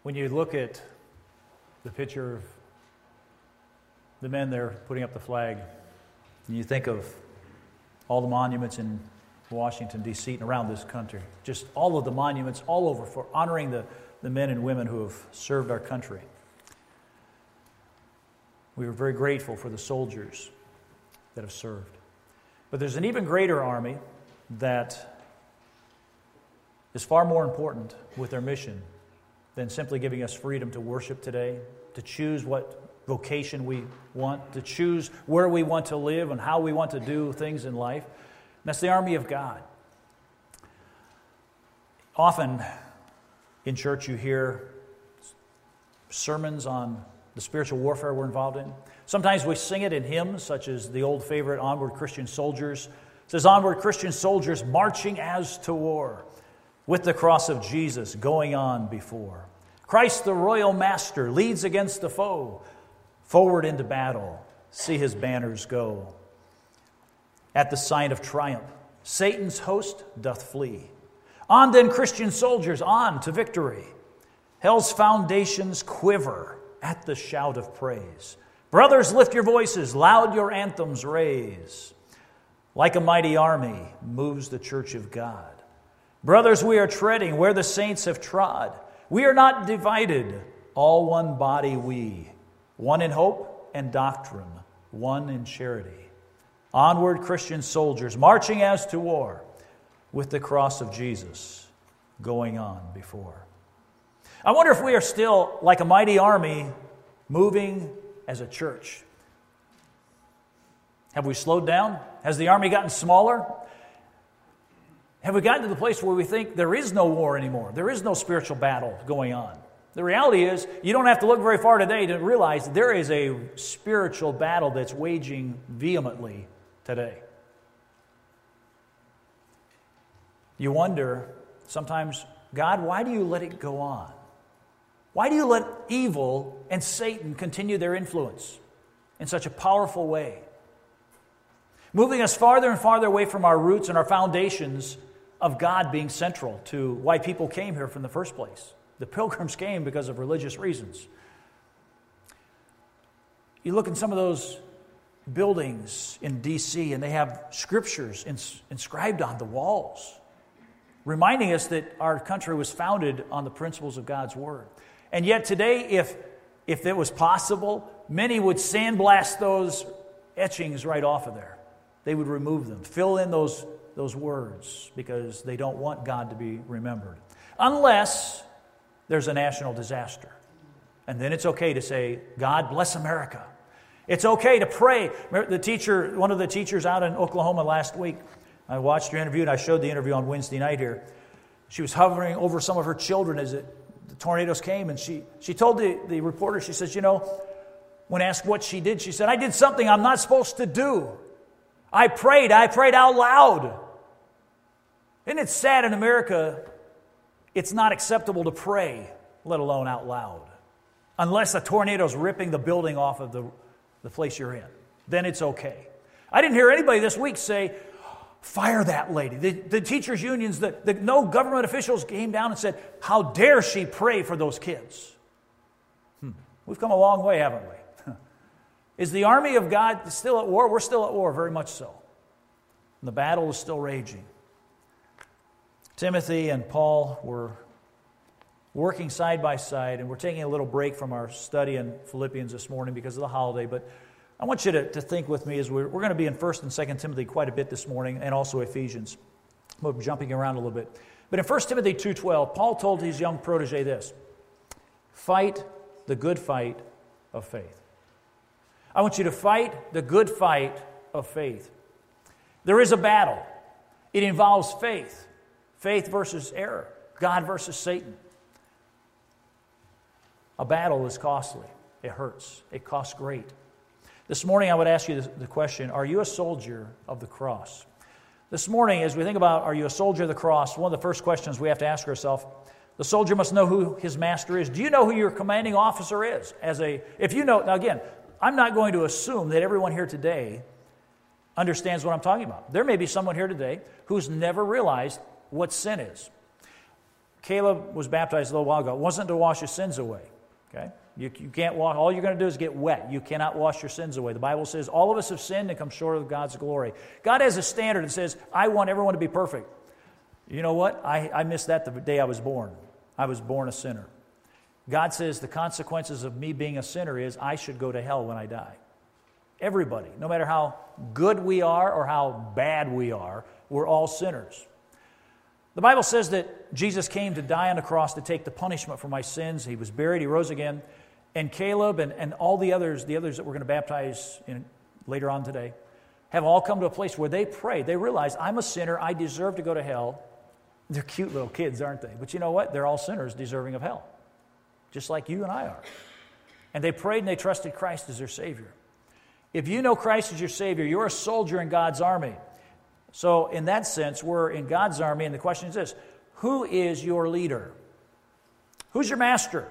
When you look at the picture of the men there putting up the flag, and you think of all the monuments in Washington, D.C. and around this country, just all of the monuments all over for honoring the men and women who have served our country. We are very grateful for the soldiers that have served. But there's an even greater army that is far more important with their mission than simply giving us freedom to worship today, to choose what vocation we want, to choose where we want to live and how we want to do things in life. And that's the army of God. Often in church you hear sermons on the spiritual warfare we're involved in. Sometimes we sing it in hymns, such as the old favorite, Onward Christian Soldiers. It says, onward Christian soldiers marching as to war, with the cross of Jesus going on before. Christ the royal master leads against the foe, forward into battle, see his banners go. At the sign of triumph, Satan's host doth flee. On then, Christian soldiers, on to victory. Hell's foundations quiver at the shout of praise. Brothers, lift your voices, loud your anthems raise. Like a mighty army moves the church of God. Brothers, we are treading where the saints have trod. We are not divided, all one body we, one in hope and doctrine, one in charity. Onward, Christian soldiers, marching as to war, with the cross of Jesus going on before. I wonder if we are still like a mighty army moving as a church. Have we slowed down? Has the army gotten smaller? Have we gotten to the place where we think there is no war anymore? There is no spiritual battle going on. The reality is, you don't have to look very far today to realize there is a spiritual battle that's waging vehemently today. You wonder sometimes, God, why do you let it go on? Why do you let evil and Satan continue their influence in such a powerful way? Moving us farther and farther away from our roots and our foundations of God being central to why people came here from the first place. The pilgrims came because of religious reasons. You look in some of those buildings in D.C. and they have scriptures inscribed on the walls, reminding us that our country was founded on the principles of God's Word. And yet today, if it was possible, many would sandblast those etchings right off of there. They would remove them, fill in those words, because they don't want God to be remembered. Unless there's a national disaster. And then it's okay to say, God bless America. It's okay to pray. One of the teachers out in Oklahoma last week, I watched her interview, and I showed the interview on Wednesday night here. She was hovering over some of her children as the tornadoes came, and she told the reporter, she says, when asked what she did, she said, I did something I'm not supposed to do. I prayed out loud. Isn't it sad in America, it's not acceptable to pray, let alone out loud, unless a tornado's ripping the building off of the place you're in. Then it's okay. I didn't hear anybody this week say, fire that lady. The teachers' unions, no government officials came down and said, how dare she pray for those kids? We've come a long way, haven't we? Is the army of God still at war? We're still at war, very much so. And the battle is still raging. Timothy and Paul were working side by side, and we're taking a little break from our study in Philippians this morning because of the holiday, but I want you to think with me as we're going to be in 1 and 2 Timothy quite a bit this morning, and also Ephesians. We're jumping around a little bit. But in 1 Timothy 2:12, Paul told his young protege this: fight the good fight of faith. I want you to fight the good fight of faith. There is a battle. It involves faith. Faith versus error. God versus Satan. A battle is costly. It hurts. It costs great. This morning I would ask you the question, are you a soldier of the cross? This morning, as we think about, are you a soldier of the cross, one of the first questions we have to ask ourselves, the soldier must know who his master is. Do you know who your commanding officer is? If you know, now again, I'm not going to assume that everyone here today understands what I'm talking about. There may be someone here today who's never realized what sin is. Caleb was baptized a little while ago. It wasn't to wash his sins away. Okay? You can't wash. All you're going to do is get wet. You cannot wash your sins away. The Bible says all of us have sinned and come short of God's glory. God has a standard that says, I want everyone to be perfect. You know what? I missed that the day I was born. I was born a sinner. God says the consequences of me being a sinner is I should go to hell when I die. Everybody, no matter how good we are or how bad we are, we're all sinners. The Bible says that Jesus came to die on the cross to take the punishment for my sins. He was buried, he rose again. And Caleb and all the others that we're going to baptize later on today, have all come to a place where they pray. They realize, I'm a sinner, I deserve to go to hell. They're cute little kids, aren't they? But you know what? They're all sinners deserving of hell, just like you and I are. And they prayed and they trusted Christ as their Savior. If you know Christ as your Savior, you're a soldier in God's army. So in that sense, we're in God's army, and the question is this: who is your leader? Who's your master?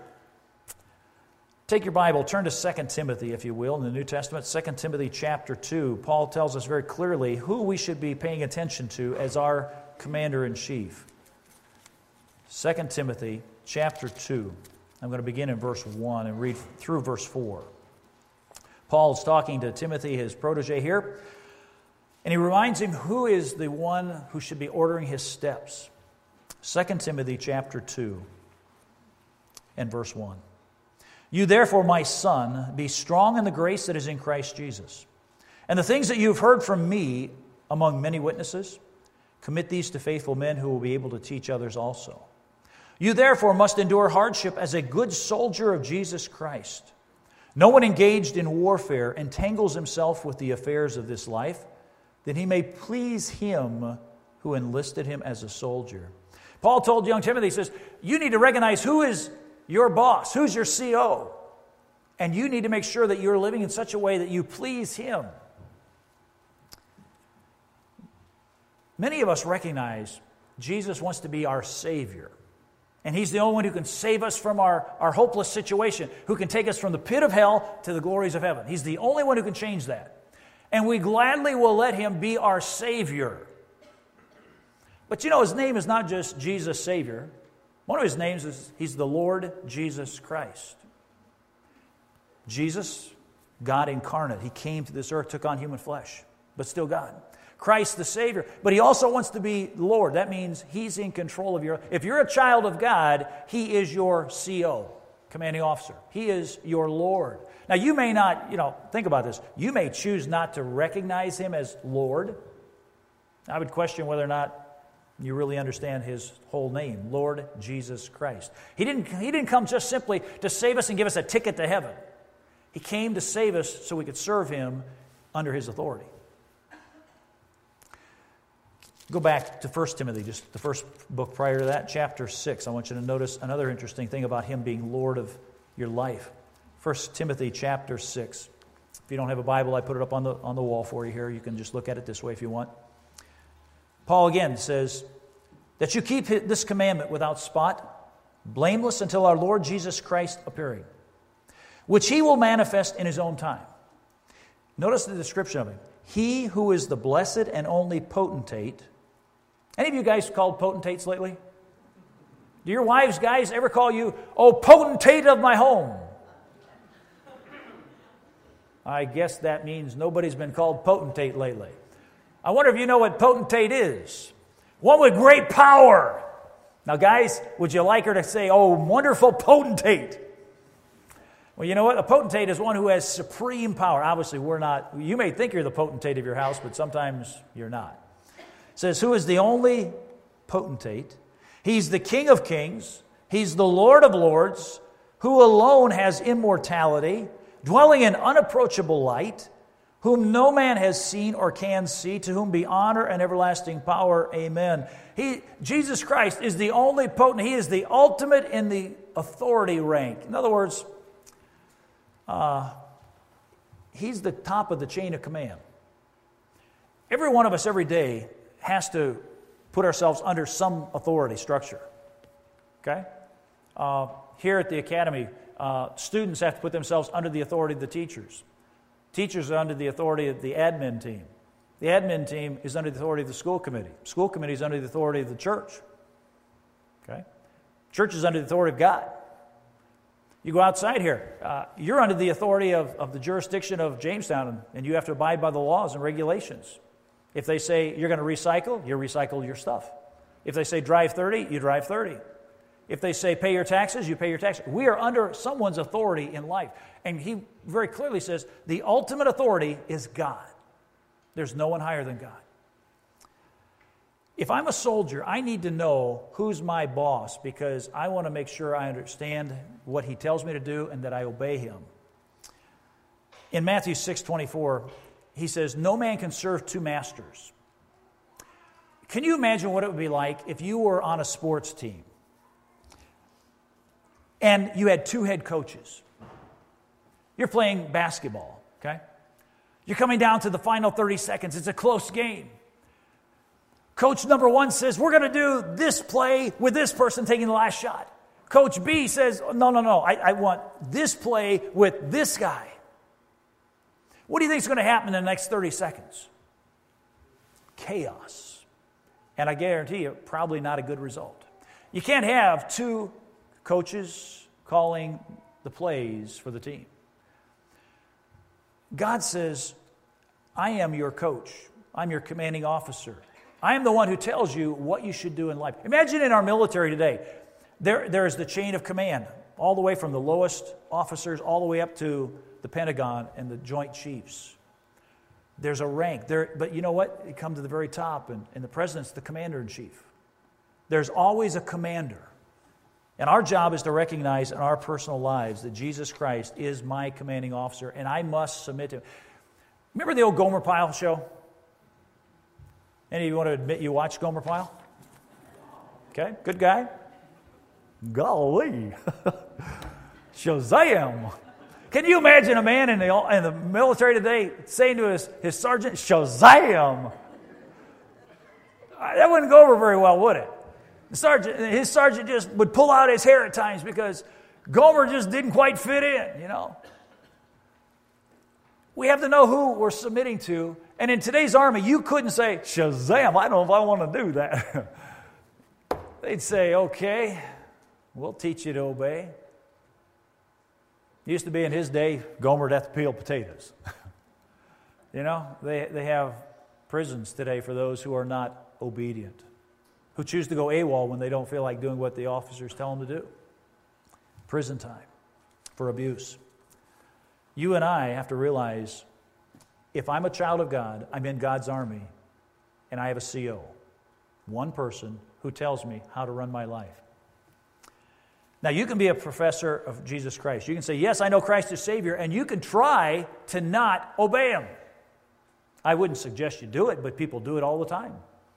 Take your Bible, turn to 2 Timothy, if you will, in the New Testament, 2 Timothy chapter 2. Paul tells us very clearly who we should be paying attention to as our commander-in-chief. 2 Timothy chapter 2. I'm going to begin in verse 1 and read through verse 4. Paul is talking to Timothy, his protege here, and he reminds him who is the one who should be ordering his steps. 2 Timothy chapter 2 and verse 1. You therefore, my son, be strong in the grace that is in Christ Jesus. And the things that you have heard from me among many witnesses, commit these to faithful men who will be able to teach others also. You therefore must endure hardship as a good soldier of Jesus Christ. No one engaged in warfare entangles himself with the affairs of this life, that he may please him who enlisted him as a soldier. Paul told young Timothy, he says, you need to recognize who is your boss, who's your CO, and you need to make sure that you're living in such a way that you please him. Many of us recognize Jesus wants to be our Savior. And he's the only one who can save us from our hopeless situation, who can take us from the pit of hell to the glories of heaven. He's the only one who can change that. And we gladly will let him be our Savior. But you know, his name is not just Jesus Savior. One of his names is he's the Lord Jesus Christ. Jesus, God incarnate. He came to this earth, took on human flesh, but still God. Christ the Savior. But he also wants to be Lord. That means he's in control of your... If you're a child of God, he is your CO, commanding officer. He is your Lord. Now, you may not, think about this. You may choose not to recognize him as Lord. I would question whether or not you really understand his whole name, Lord Jesus Christ. He didn't come just simply to save us and give us a ticket to heaven. He came to save us so we could serve him under his authority. Go back to 1 Timothy, just the first book prior to that, chapter 6. I want you to notice another interesting thing about him being Lord of your life. 1 Timothy chapter 6. If you don't have a Bible, I put it up on the wall for you here. You can just look at it this way if you want. Paul again says that you keep this commandment without spot, blameless until our Lord Jesus Christ appearing, which he will manifest in his own time. Notice the description of him. He who is the blessed and only potentate. Any of you guys called potentates lately? Do your wives, guys, ever call you, oh, potentate of my home? I guess that means nobody's been called potentate lately. I wonder if you know what potentate is. One with great power. Now, guys, would you like her to say, oh, wonderful potentate? Well, you know what? A potentate is one who has supreme power. Obviously, we're not. You may think you're the potentate of your house, but sometimes you're not. It says, who is the only potentate? He's the King of kings. He's the Lord of lords, who alone has immortality, dwelling in unapproachable light, whom no man has seen or can see, to whom be honor and everlasting power. Amen. Jesus Christ is the only potent. He is the ultimate in the authority rank. In other words, he's the top of the chain of command. Every one of us every day has to put ourselves under some authority structure. Okay? Here at the academy, students have to put themselves under the authority of the teachers. Teachers are under the authority of the admin team. The admin team is under the authority of the school committee. School committee is under the authority of the church. Okay? Church is under the authority of God. You go outside here, you're under the authority of the jurisdiction of Jamestown, and you have to abide by the laws and regulations. If they say you're going to recycle, you recycle your stuff. If they say drive 30, you drive 30. If they say pay your taxes, you pay your taxes. We are under someone's authority in life. And he very clearly says the ultimate authority is God. There's no one higher than God. If I'm a soldier, I need to know who's my boss because I want to make sure I understand what he tells me to do and that I obey him. In Matthew 6:24, he says, no man can serve two masters. Can you imagine what it would be like if you were on a sports team and you had two head coaches? You're playing basketball, okay? You're coming down to the final 30 seconds. It's a close game. Coach number one says, we're going to do this play with this person taking the last shot. Coach B says, no, I want this play with this guy. What do you think is going to happen in the next 30 seconds? Chaos. And I guarantee you, probably not a good result. You can't have two coaches calling the plays for the team. God says, I am your coach. I'm your commanding officer. I am the one who tells you what you should do in life. Imagine in our military today, there is the chain of command, all the way from the lowest officers all the way up to the Pentagon and the Joint Chiefs. There's a rank there, but you know what? You come to the very top, and the president's the commander-in-chief. There's always a commander. And our job is to recognize in our personal lives that Jesus Christ is my commanding officer, and I must submit to him. Remember the old Gomer Pyle show? Any of you want to admit you watched Gomer Pyle? Okay, good guy. Golly. Shazam. Can you imagine a man in the military today saying to his sergeant, Shazam? That wouldn't go over very well, would it? His sergeant just would pull out his hair at times because Gomer just didn't quite fit in, you know. We have to know who we're submitting to. And in today's army, you couldn't say, Shazam, I don't know if I want to do that. They'd say, okay, we'll teach you to obey. It used to be in his day, Gomer'd have to peel potatoes. You know, they have prisons today for those who are not obedient, who choose to go AWOL when they don't feel like doing what the officers tell them to do. Prison time for abuse. You and I have to realize, if I'm a child of God, I'm in God's army, and I have a CO, one person who tells me how to run my life. Now, you can be a professor of Jesus Christ. You can say, yes, I know Christ is Savior, and you can try to not obey Him. I wouldn't suggest you do it, but people do it all the time.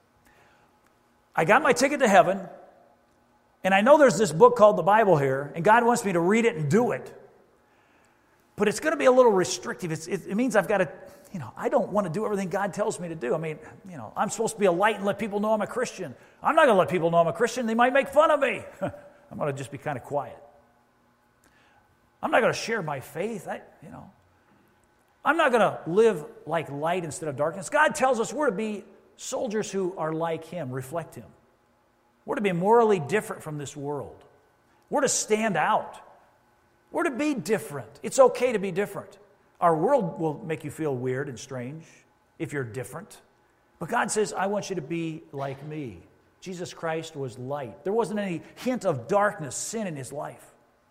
I got my ticket to heaven, and I know there's this book called the Bible here, and God wants me to read it and do it. But it's going to be a little restrictive. It means I've got to, I don't want to do everything God tells me to do. I mean, I'm supposed to be a light and let people know I'm a Christian. I'm not going to let people know I'm a Christian. They might make fun of me. I'm going to just be kind of quiet. I'm not going to share my faith. I'm not going to live like light instead of darkness. God tells us we're to be soldiers who are like Him, reflect Him. We're to be morally different from this world. We're to stand out. We're to be different. It's okay to be different. Our world will make you feel weird and strange if you're different. But God says, I want you to be like me. Jesus Christ was light. There wasn't any hint of darkness, sin in His life.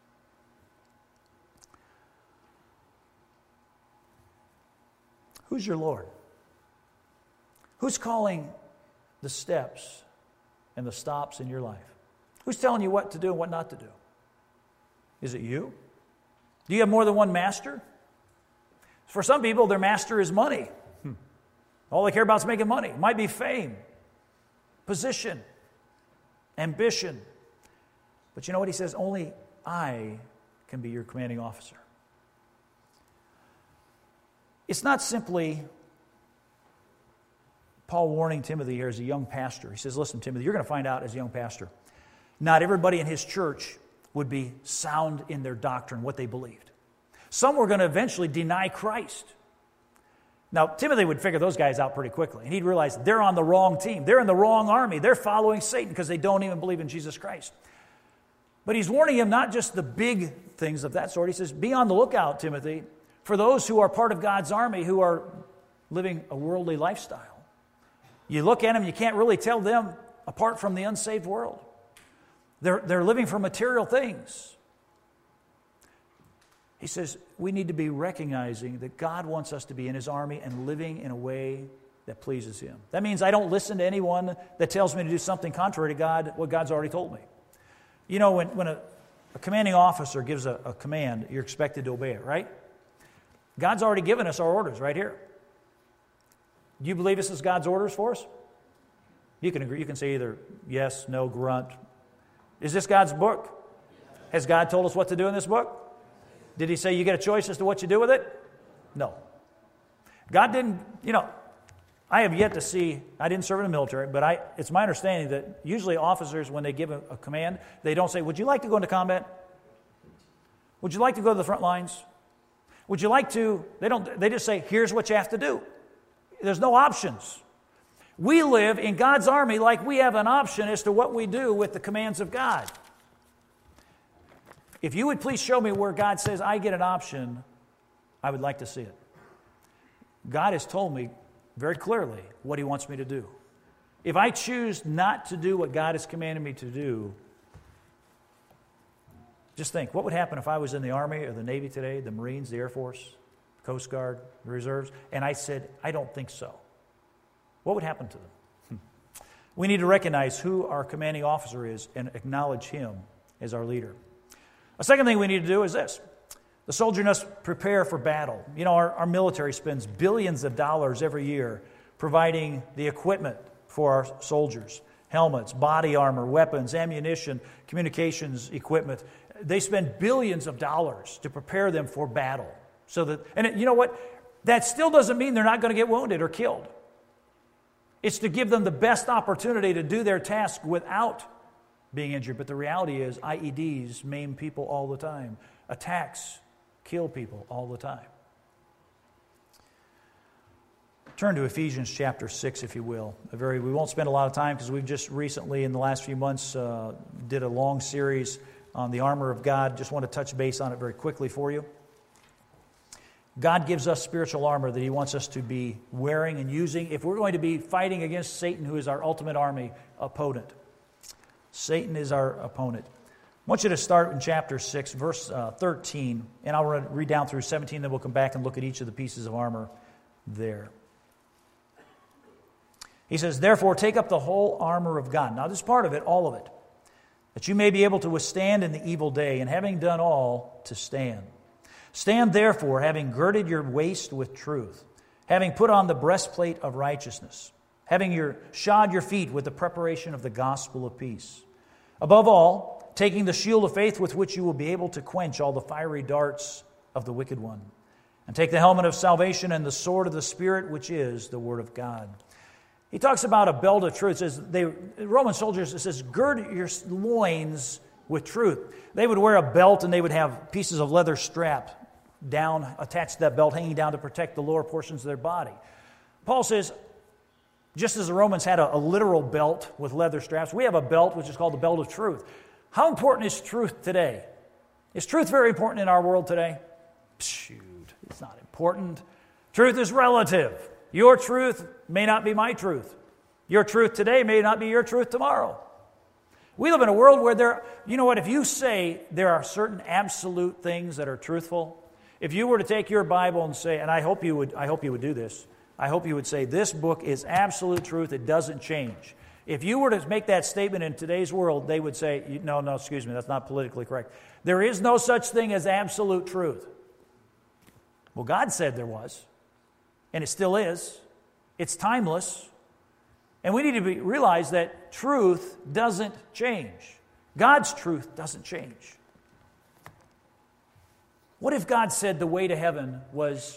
Who's your Lord? Who's calling the steps and the stops in your life? Who's telling you what to do and what not to do? Is it you? Do you have more than one master? For some people, their master is money. All they care about is making money. It might be fame, position, ambition. But you know what He says? Only I can be your commanding officer. It's not simply Paul warning Timothy here as a young pastor. He says, listen, Timothy, you're going to find out as a young pastor, not everybody in his church would be sound in their doctrine, what they believed. Some were going to eventually deny Christ. Now, Timothy would figure those guys out pretty quickly, and he'd realize they're on the wrong team. They're in the wrong army. They're following Satan because they don't even believe in Jesus Christ. But he's warning him not just the big things of that sort. He says, be on the lookout, Timothy, for those who are part of God's army who are living a worldly lifestyle. You look at them, you can't really tell them apart from the unsaved world. They're living for material things. He says we need to be recognizing that God wants us to be in His army and living in a way that pleases Him. That means I don't listen to anyone that tells me to do something contrary to God, what God's already told me. You know, when a commanding officer gives a command, you're expected to obey it, right? God's already given us our orders right here. Do you believe this is God's orders for us? You can agree. You can say either yes, no, grunt. Is this God's book? Has God told us what to do in this book? Did He say you get a choice as to what you do with it? No. God didn't, I have yet to see, I didn't serve in the military, but it's my understanding that usually officers, when they give a command, they don't say, would you like to go into combat? Would you like to go to the front lines? Would you like to, they just say, here's what you have to do. There's no options. We live in God's army like we have an option as to what we do with the commands of God. If you would please show me where God says I get an option, I would like to see it. God has told me very clearly what He wants me to do. If I choose not to do what God has commanded me to do, just think, what would happen if I was in the Army or the Navy today, the Marines, the Air Force, Coast Guard, the Reserves, and I said, I don't think so. What would happen to them? We need to recognize who our commanding officer is and acknowledge him as our leader. A second thing we need to do is this. The soldier must prepare for battle. You know, our military spends billions of dollars every year providing the equipment for our soldiers. Helmets, body armor, weapons, ammunition, communications equipment. They spend billions of dollars to prepare them for battle. You know what? That still doesn't mean they're not going to get wounded or killed. It's to give them the best opportunity to do their task without being injured. But the reality is IEDs maim people all the time. Attacks kill people all the time. Turn to Ephesians chapter 6, if you will. We won't spend a lot of time because we've just recently, in the last few months, did a long series on the armor of God. Just want to touch base on it very quickly for you. God gives us spiritual armor that He wants us to be wearing and using if we're going to be fighting against Satan, who is our ultimate army opponent. Satan is our opponent. I want you to start in chapter 6, verse 13, and I'll read down through 17, then we'll come back and look at each of the pieces of armor there. He says, therefore, take up the whole armor of God. Now, this is part of it, all of it, that you may be able to withstand in the evil day, and having done all, to stand. Stand therefore, having girded your waist with truth, having put on the breastplate of righteousness, having shod your feet with the preparation of the gospel of peace. Above all, taking the shield of faith with which you will be able to quench all the fiery darts of the wicked one. And take the helmet of salvation and the sword of the Spirit, which is the Word of God. He talks about a belt of truth. It says Roman soldiers, it says, gird your loins with truth. They would wear a belt and they would have pieces of leather strap down, attached to that belt, hanging down to protect the lower portions of their body. Paul says, just as the Romans had a literal belt with leather straps, we have a belt which is called the belt of truth. How important is truth today? Is truth very important in our world today? Shoot, it's not important. Truth is relative. Your truth may not be my truth. Your truth today may not be your truth tomorrow. We live in a world where if you say there are certain absolute things that are truthful, if you were to take your Bible and say, and I hope you would do this, I hope you would say, this book is absolute truth, it doesn't change. If you were to make that statement in today's world, they would say, no, excuse me, that's not politically correct. There is no such thing as absolute truth. Well, God said there was, and it still is. It's timeless. And we need to realize that truth doesn't change. God's truth doesn't change. What if God said the way to heaven was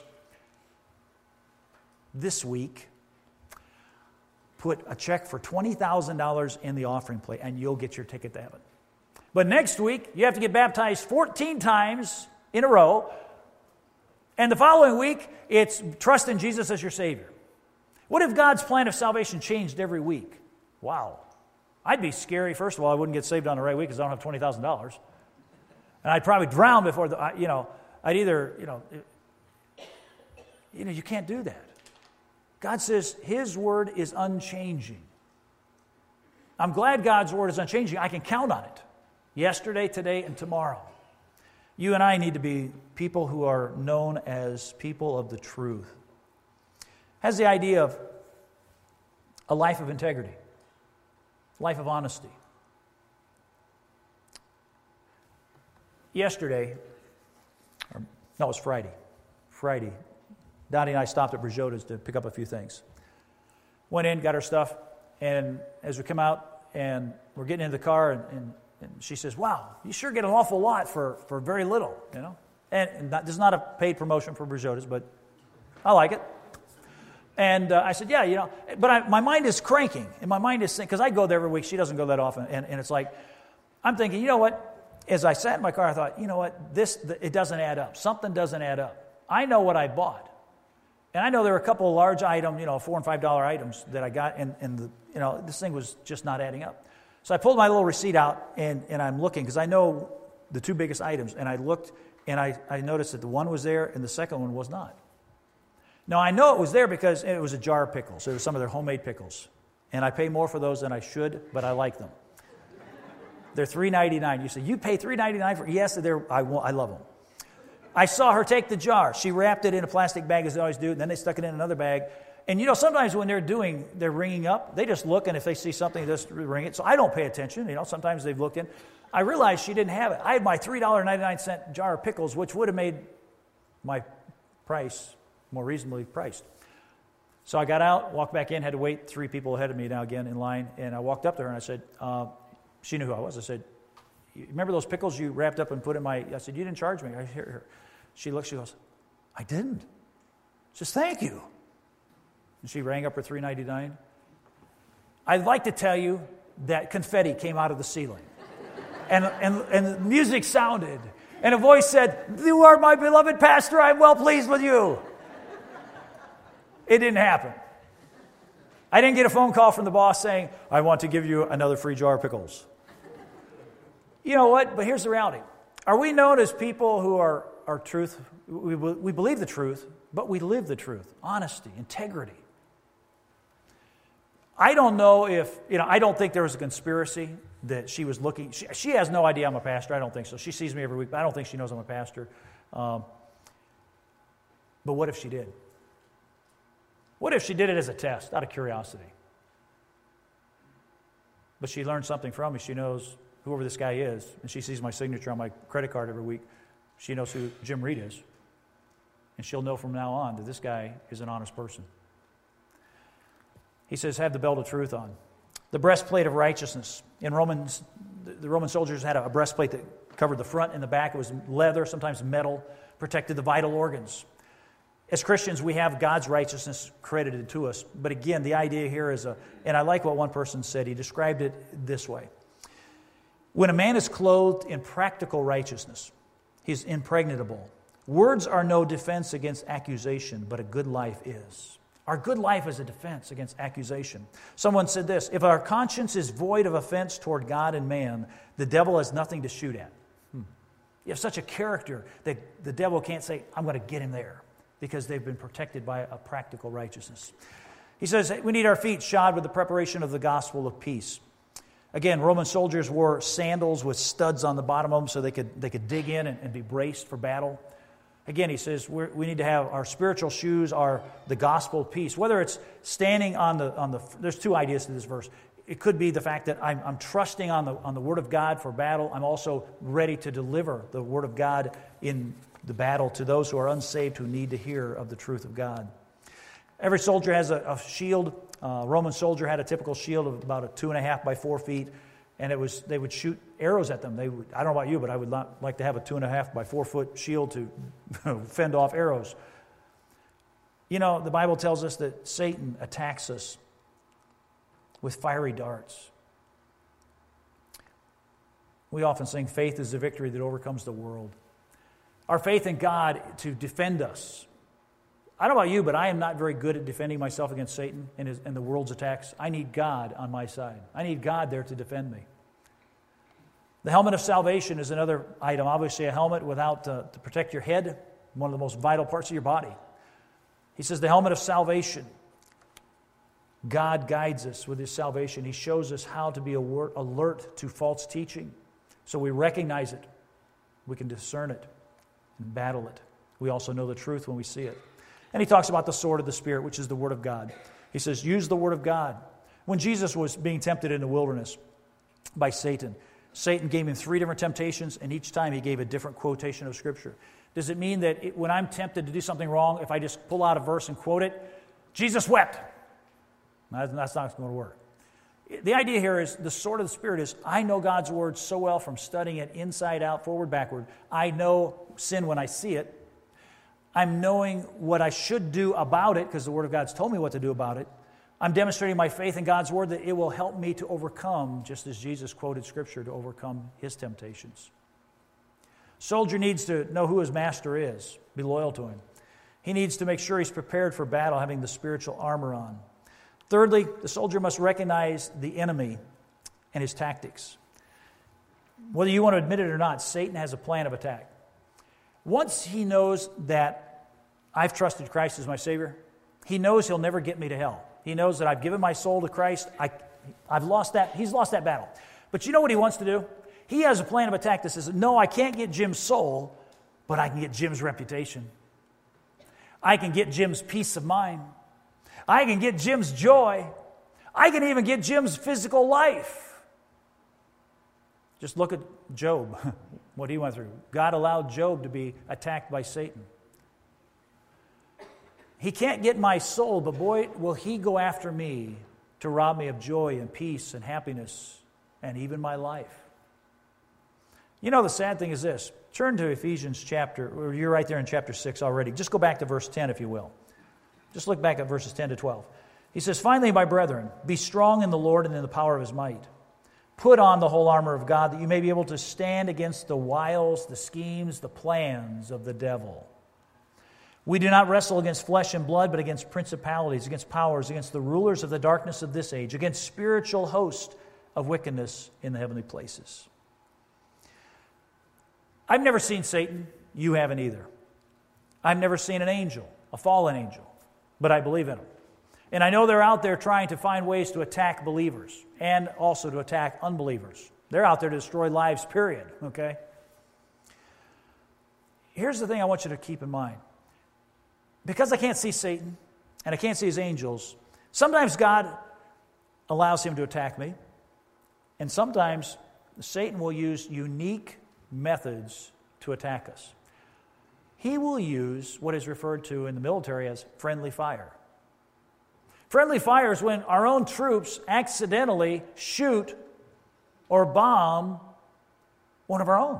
this week, put a check for $20,000 in the offering plate and you'll get your ticket to heaven. But next week, you have to get baptized 14 times in a row. And the following week, it's trust in Jesus as your Savior. What if God's plan of salvation changed every week? Wow. I'd be scary. First of all, I wouldn't get saved on the right week because I don't have $20,000. And I'd probably drown before, I'd either, you can't do that. God says His word is unchanging. I'm glad God's word is unchanging. I can count on it. Yesterday, today, and tomorrow. You and I need to be people who are known as people of the truth. Has the idea of a life of integrity, life of honesty. Yesterday, it was Friday, Donnie and I stopped at Brigida's to pick up a few things. Went in, got our stuff, and as we come out and we're getting into the car, and she says, "Wow, you sure get an awful lot for very little, And this is not a paid promotion for Brigida's, but I like it. And I said, "Yeah, but my mind is cranking, and my mind is thinking, because I go there every week. She doesn't go that often, and it's like, I'm thinking, you know what? As I sat in my car, I thought, you know what? It doesn't add up. Something doesn't add up. I know what I bought. And I know there were a couple of large items, $4 and $5 items that I got, and this thing was just not adding up. So I pulled my little receipt out, and I'm looking, because I know the two biggest items, and I looked, and I noticed that the one was there, and the second one was not. Now, I know it was there because it was a jar of pickles. It was some of their homemade pickles. And I pay more for those than I should, but I like them. They're $3.99. You say, you pay $3.99 for? Yes, I love them. I saw her take the jar. She wrapped it in a plastic bag, as they always do, and then they stuck it in another bag. And sometimes when they're ringing up, they just look, and if they see something, they just ring it. So I don't pay attention. Sometimes they've looked in. I realized she didn't have it. I had my $3.99 jar of pickles, which would have made my price more reasonably priced. So I got out, walked back in, had to wait 3 people ahead of me now again in line, and I walked up to her and I said, she knew who I was. I said, "You remember those pickles you wrapped up and put in my..." I said, "You didn't charge me." She looks, she goes, "I didn't." She says, "Thank you." And she rang up her $3.99. I'd like to tell you that confetti came out of the ceiling. and music sounded. And a voice said, "You are my beloved pastor. I'm well pleased with you." It didn't happen. I didn't get a phone call from the boss saying, "I want to give you another free jar of pickles." You know what? But here's the reality. Are we known as people who are truth? We believe the truth, but we live the truth. Honesty, integrity. I don't know if, I don't think there was a conspiracy that she was looking. She has no idea I'm a pastor. I don't think so. She sees me every week, but I don't think she knows I'm a pastor. But what if she did? What if she did it as a test, out of curiosity? But she learned something from me. She knows whoever this guy is, and she sees my signature on my credit card every week. She knows who Jim Reed is. And she'll know from now on that this guy is an honest person. He says, have the belt of truth on. The breastplate of righteousness. In Romans, the Roman soldiers had a breastplate that covered the front and the back. It was leather, sometimes metal, protected the vital organs. As Christians, we have God's righteousness credited to us. But again, the idea here is and I like what one person said. He described it this way. When a man is clothed in practical righteousness, he's impregnable. Words are no defense against accusation, but a good life is. Our good life is a defense against accusation. Someone said this, if our conscience is void of offense toward God and man, the devil has nothing to shoot at. You have such a character that the devil can't say, I'm going to get him there, because they've been protected by a practical righteousness. He says we need our feet shod with the preparation of the gospel of peace. Again, Roman soldiers wore sandals with studs on the bottom of them so they could dig in and be braced for battle. Again, he says we need to have our spiritual shoes are the gospel of peace. Whether it's standing on the there's 2 ideas to this verse. It could be the fact that I'm trusting on the Word of God for battle. I'm also ready to deliver the Word of God in the battle to those who are unsaved who need to hear of the truth of God. Every soldier has a shield. A Roman soldier had a typical shield of about a 2.5 by 4 feet, and they would shoot arrows at them. I don't know about you, but I would not like to have a 2.5 by 4 foot shield to fend off arrows. The Bible tells us that Satan attacks us with fiery darts. We often sing, faith is the victory that overcomes the world. Our faith in God to defend us. I don't know about you, but I am not very good at defending myself against Satan and the world's attacks. I need God on my side. I need God there to defend me. The helmet of salvation is another item. Obviously, a helmet to protect your head, one of the most vital parts of your body. He says the helmet of salvation. God guides us with His salvation. He shows us how to be alert to false teaching. So we recognize it. We can discern it and battle it. We also know the truth when we see it. And he talks about the sword of the Spirit, which is the Word of God. He says, use the Word of God. When Jesus was being tempted in the wilderness by Satan, Satan gave him 3 different temptations, and each time he gave a different quotation of Scripture. Does it mean that when I'm tempted to do something wrong, if I just pull out a verse and quote it, Jesus wept? That's not going to work. The idea here is the sword of the Spirit is, I know God's Word so well from studying it inside out, forward, backward. I know sin when I see it. I'm knowing what I should do about it because the Word of God's told me what to do about it. I'm demonstrating my faith in God's Word that it will help me to overcome, just as Jesus quoted Scripture, to overcome his temptations. Soldier needs to know who his master is, be loyal to him. He needs to make sure he's prepared for battle, having the spiritual armor on. Thirdly, the soldier must recognize the enemy and his tactics. Whether you want to admit it or not, Satan has a plan of attack. Once he knows that I've trusted Christ as my Savior, he knows he'll never get me to hell. He knows that I've given my soul to Christ. I've lost that. He's lost that battle. But you know what he wants to do? He has a plan of attack that says, no, I can't get Jim's soul, but I can get Jim's reputation. I can get Jim's peace of mind. I can get Jim's joy. I can even get Jim's physical life. Just look at Job, what he went through. God allowed Job to be attacked by Satan. He can't get my soul, but boy, will he go after me to rob me of joy and peace and happiness and even my life. You know, the sad thing is this. Turn to Ephesians chapter, you're right there in chapter 6 already. Just go back to verse 10 if you will. Just look back at verses 10 to 12. He says, finally, my brethren, be strong in the Lord and in the power of His might. Put on the whole armor of God that you may be able to stand against the wiles, the schemes, the plans of the devil. We do not wrestle against flesh and blood, but against principalities, against powers, against the rulers of the darkness of this age, against spiritual hosts of wickedness in the heavenly places. I've never seen Satan. You haven't either. I've never seen an angel, a fallen angel, but I believe in them. And I know they're out there trying to find ways to attack believers and also to attack unbelievers. They're out there to destroy lives, period, okay? Here's the thing I want you to keep in mind. Because I can't see Satan and I can't see his angels, sometimes God allows him to attack me, and sometimes Satan will use unique methods to attack us. He will use what is referred to in the military as friendly fire. Friendly fire is when our own troops accidentally shoot or bomb one of our own.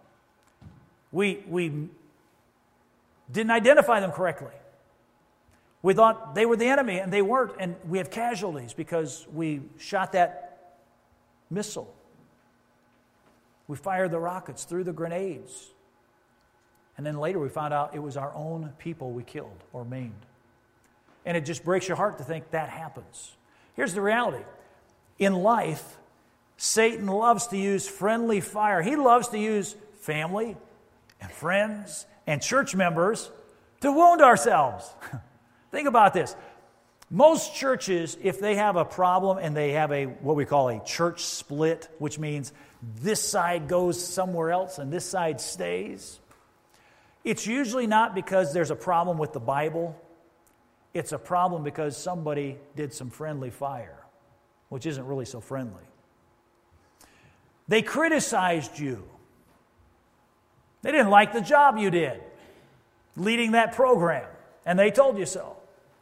We didn't identify them correctly. We thought they were the enemy, and they weren't, and we have casualties because we shot that missile. We fired the rockets, threw the grenades, and then later we found out it was our own people we killed or maimed. And it just breaks your heart to think that happens. Here's the reality. In life, Satan loves to use friendly fire. He loves to use family and friends and church members to wound ourselves. Think about this. Most churches, if they have a problem and they have what we call a church split, which means this side goes somewhere else and this side stays, it's usually not because there's a problem with the Bible. It's a problem because somebody did some friendly fire, which isn't really so friendly. They criticized you. They didn't like the job you did leading that program, and they told you so.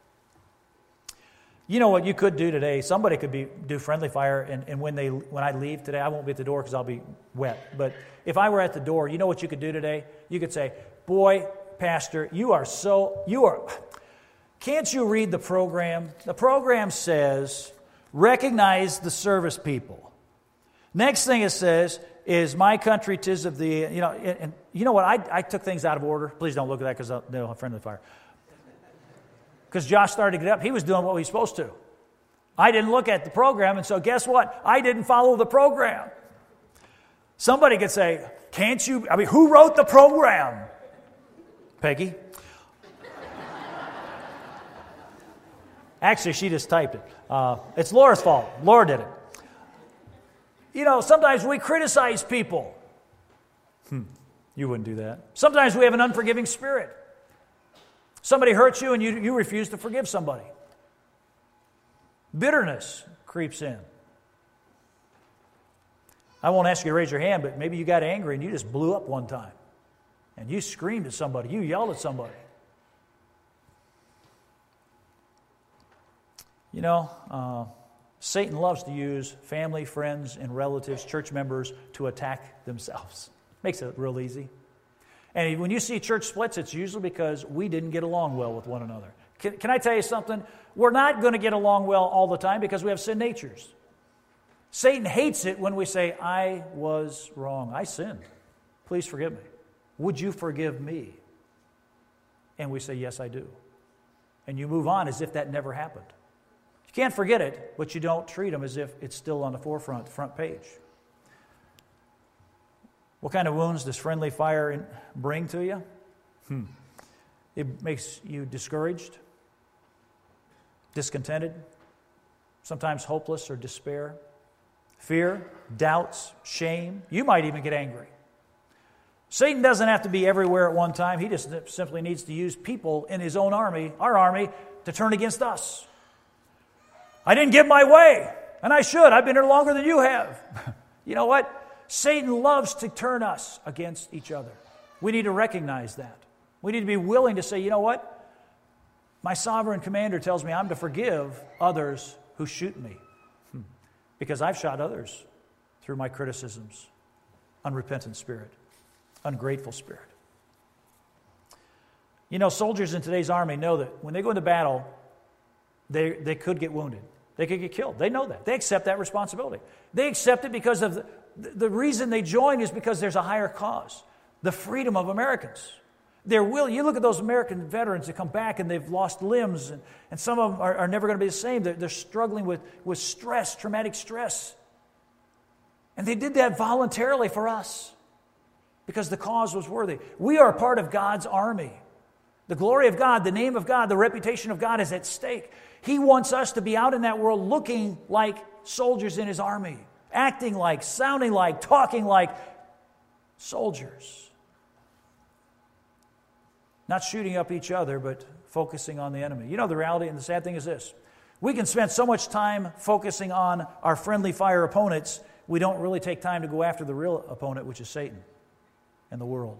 You know what you could do today? Somebody could do friendly fire, and when I leave today, I won't be at the door because I'll be wet. But if I were at the door, you know what you could do today? You could say, boy, Pastor, can't you read the program? The program says, recognize the service people. Next thing it says is, my country 'tis of the, and you know what? I took things out of order. Please don't look at that because they'll have friendly fire. because Josh started to get up. He was doing what he was supposed to. I didn't look at the program, and so guess what? I didn't follow the program. Somebody could say, who wrote the program? Peggy. Actually, she just typed it. It's Laura's fault. Laura did it. Sometimes we criticize people. You wouldn't do that. Sometimes we have an unforgiving spirit. Somebody hurts you and you refuse to forgive somebody. Bitterness creeps in. I won't ask you to raise your hand, but maybe you got angry and you just blew up one time. And you screamed at somebody. You yelled at somebody. Satan loves to use family, friends, and relatives, church members, to attack themselves. Makes it real easy. And when you see church splits, it's usually because we didn't get along well with one another. Can I tell you something? We're not going to get along well all the time because we have sin natures. Satan hates it when we say, I was wrong. I sinned. Please forgive me. Would you forgive me? And we say, yes, I do. And you move on as if that never happened. You can't forget it, but you don't treat them as if it's still on the front page. What kind of wounds does friendly fire bring to you? It makes you discouraged, discontented, sometimes hopeless or despair, fear, doubts, shame. You might even get angry. Satan doesn't have to be everywhere at one time. He just simply needs to use people in his own army, our army, to turn against us. I didn't give my way, and I should. I've been here longer than you have. You know what? Satan loves to turn us against each other. We need to recognize that. We need to be willing to say, you know what? My sovereign commander tells me I'm to forgive others who shoot me. Because I've shot others through my criticisms. Unrepentant spirit. Ungrateful spirit. Soldiers in today's army know that when they go into battle, they could get wounded. They could get killed. They know that. They accept that responsibility. They accept it because of the reason they join is because there's a higher cause. The freedom of Americans. You look at those American veterans that come back and they've lost limbs, and some of them are never going to be the same. They're struggling with stress, traumatic stress. And they did that voluntarily for us because the cause was worthy. We are a part of God's army. The glory of God, the name of God, the reputation of God is at stake. He wants us to be out in that world looking like soldiers in His army, acting like, sounding like, talking like soldiers. Not shooting up each other, but focusing on the enemy. The reality and the sad thing is this. We can spend so much time focusing on our friendly fire opponents, we don't really take time to go after the real opponent, which is Satan and the world.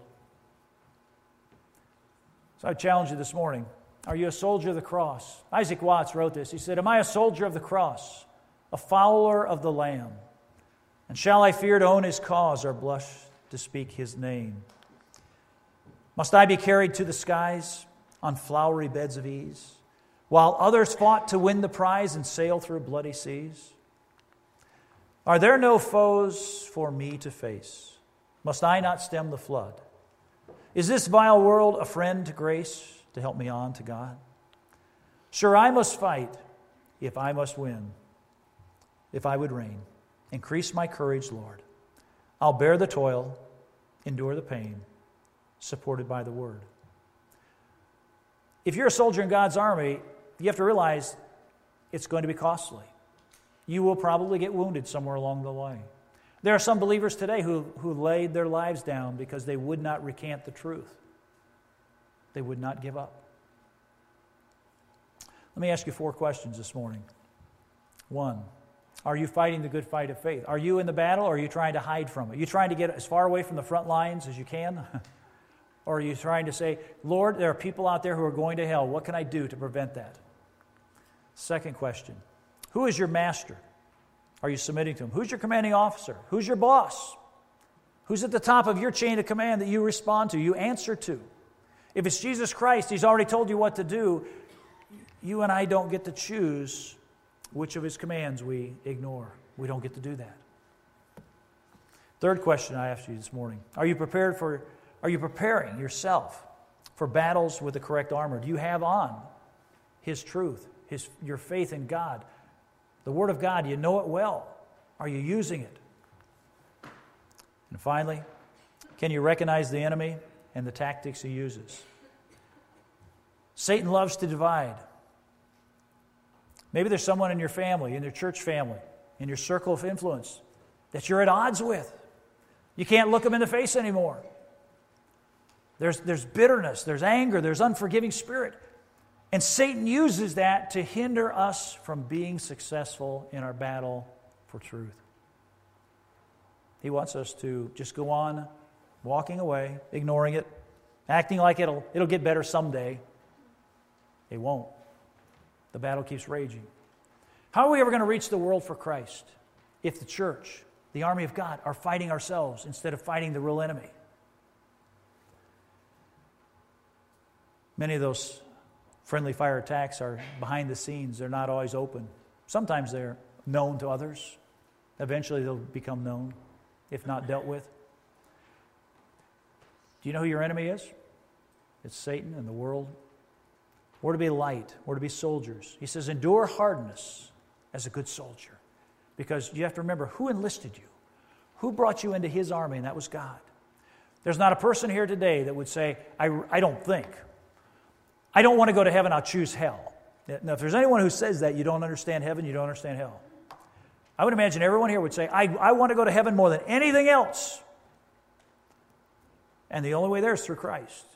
So I challenge you this morning. Are you a soldier of the cross? Isaac Watts wrote this. He said, am I a soldier of the cross, a follower of the Lamb? And shall I fear to own His cause or blush to speak His name? Must I be carried to the skies on flowery beds of ease, while others fought to win the prize and sail through bloody seas? Are there no foes for me to face? Must I not stem the flood? Is this vile world a friend to grace to help me on to God? Sure, I must fight if I must win. If I would reign, increase my courage, Lord. I'll bear the toil, endure the pain, supported by the Word. If you're a soldier in God's army, you have to realize it's going to be costly. You will probably get wounded somewhere along the way. There are some believers today who laid their lives down because they would not recant the truth. They would not give up. Let me ask you 4 questions this morning. 1, are you fighting the good fight of faith? Are you in the battle, or are you trying to hide from it? Are you trying to get as far away from the front lines as you can? Or are you trying to say, Lord, there are people out there who are going to hell. What can I do to prevent that? 2nd question, who is your master? Are you submitting to him? Who's your commanding officer? Who's your boss? Who's at the top of your chain of command that you respond to, you answer to? If it's Jesus Christ, He's already told you what to do. You and I don't get to choose which of His commands we ignore. We don't get to do that. 3rd question I asked you this morning, are you preparing yourself for battles with the correct armor? Do you have on His truth, your faith in God. The Word of God, you know it well. Are you using it? And finally, can you recognize the enemy and the tactics he uses? Satan loves to divide. Maybe there's someone in your family, in your church family, in your circle of influence that you're at odds with. You can't look them in the face anymore. There's bitterness, there's anger, there's unforgiving spirit. And Satan uses that to hinder us from being successful in our battle for truth. He wants us to just go on walking away, ignoring it, acting like it'll get better someday. It won't. The battle keeps raging. How are we ever going to reach the world for Christ if the church, the army of God, are fighting ourselves instead of fighting the real enemy? Many of those friendly fire attacks are behind the scenes. They're not always open. Sometimes they're known to others. Eventually they'll become known, if not dealt with. Do you know who your enemy is? It's Satan and the world. We're to be light. We're to be soldiers. He says, endure hardness as a good soldier. Because you have to remember, who enlisted you? Who brought you into His army? And that was God. There's not a person here today that would say, I don't think. I don't want to go to heaven, I'll choose hell. Now, if there's anyone who says that, you don't understand heaven, you don't understand hell. I would imagine everyone here would say, I want to go to heaven more than anything else. And the only way there is through Christ.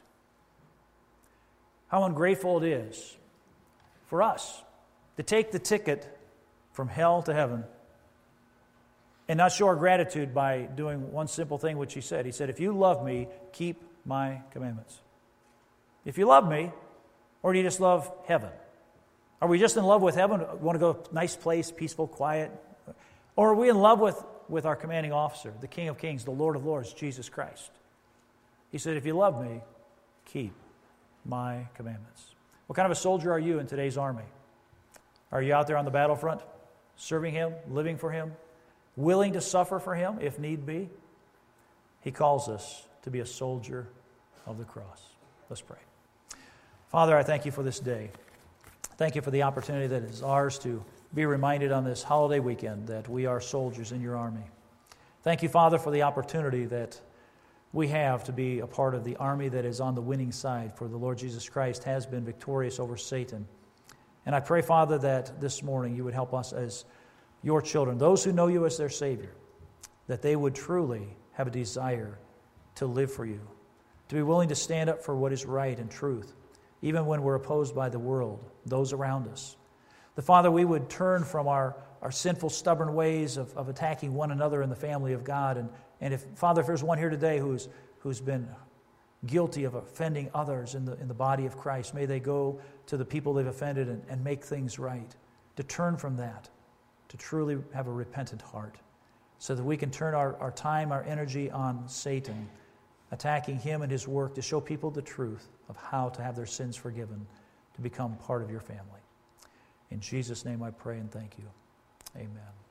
How ungrateful it is for us to take the ticket from hell to heaven and not show our gratitude by doing one simple thing which He said. He said, if you love me, keep my commandments. If you love me, or do you just love heaven? Are we just in love with heaven? Want to go nice place, peaceful, quiet? Or are we in love with our commanding officer, the King of Kings, the Lord of Lords, Jesus Christ? He said, if you love me, keep my commandments. What kind of a soldier are you in today's army? Are you out there on the battlefront, serving Him, living for Him, willing to suffer for Him if need be? He calls us to be a soldier of the cross. Let's pray. Father, I thank You for this day. Thank You for the opportunity that is ours to be reminded on this holiday weekend that we are soldiers in Your army. Thank You, Father, for the opportunity that we have to be a part of the army that is on the winning side, for the Lord Jesus Christ has been victorious over Satan. And I pray, Father, that this morning You would help us as Your children, those who know You as their Savior, that they would truly have a desire to live for You, to be willing to stand up for what is right and truth, even when we're opposed by the world, those around us. The Father, we would turn from our sinful, stubborn ways of attacking one another in the family of God. And if, Father, if there's one here today who's been guilty of offending others in the body of Christ, may they go to the people they've offended and make things right, to turn from that, to truly have a repentant heart, so that we can turn our time, our energy on Satan, attacking him and his work to show people the truth of how to have their sins forgiven, to become part of Your family. In Jesus' name I pray and thank You. Amen.